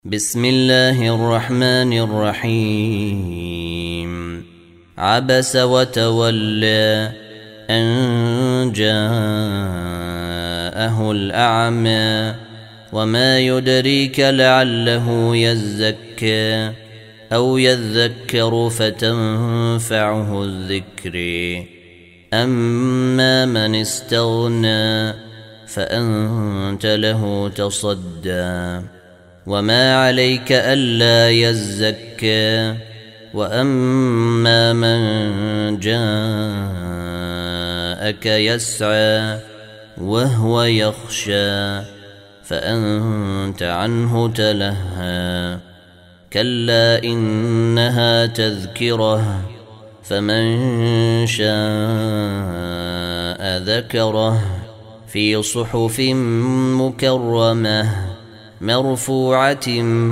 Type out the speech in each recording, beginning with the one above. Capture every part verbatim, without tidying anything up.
بسم الله الرحمن الرحيم عبس وتولى أن جاءه الأعمى وما يدريك لعله يزكى أو يذكر فتنفعه الذكر أما من استغنى فأنت له تصدى وما عليك ألا يزكى وأما من جاءك يسعى وهو يخشى فأنت عنه تلهى كلا إنها تذكرة فمن شاء ذكره في صحف مكرمة مرفوعة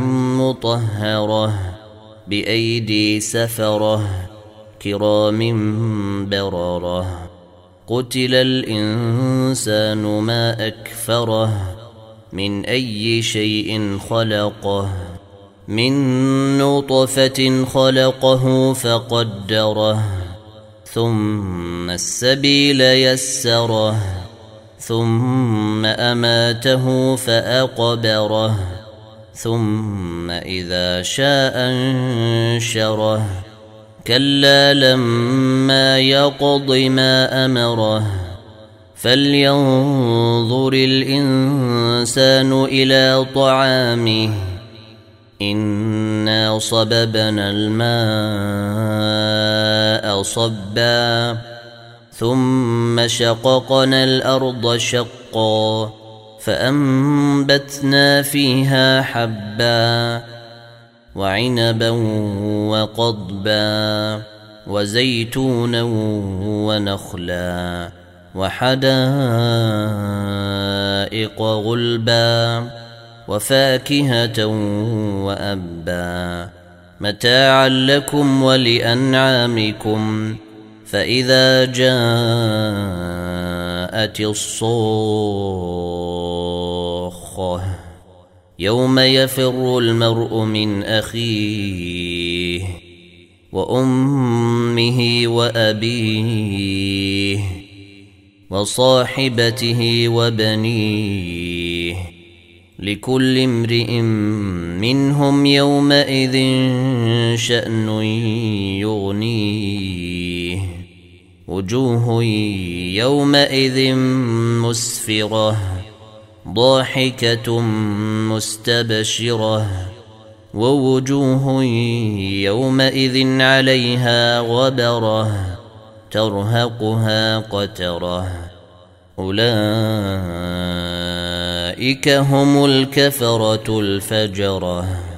مطهرة بأيدي سفرة كرام بررة قتل الإنسان ما أكفره من أي شيء خلقه من نطفة خلقه فقدره ثم السبيل يسره ثم أماته فأقبره ثم إذا شاء انشره كلا لما يقض ما أمره فلينظر الإنسان إلى طعامه إنا صببنا الماء صبا ثم شققنا الأرض شقا فأنبتنا فيها حبا وعنبا وقضبا وزيتونا ونخلا وحدائق غلبا وفاكهة وأبا متاعا لكم ولأنعامكم فإذا جاءت الصاخة يوم يفر المرء من أخيه وأمه وأبيه وصاحبته وبنيه لكل امرئ منهم يومئذ شأن يغنيه وجوه يومئذ مسفرة ضاحكة مستبشرة ووجوه يومئذ عليها غبرة ترهقها قترة أولئك هم الكفرة الفجرة.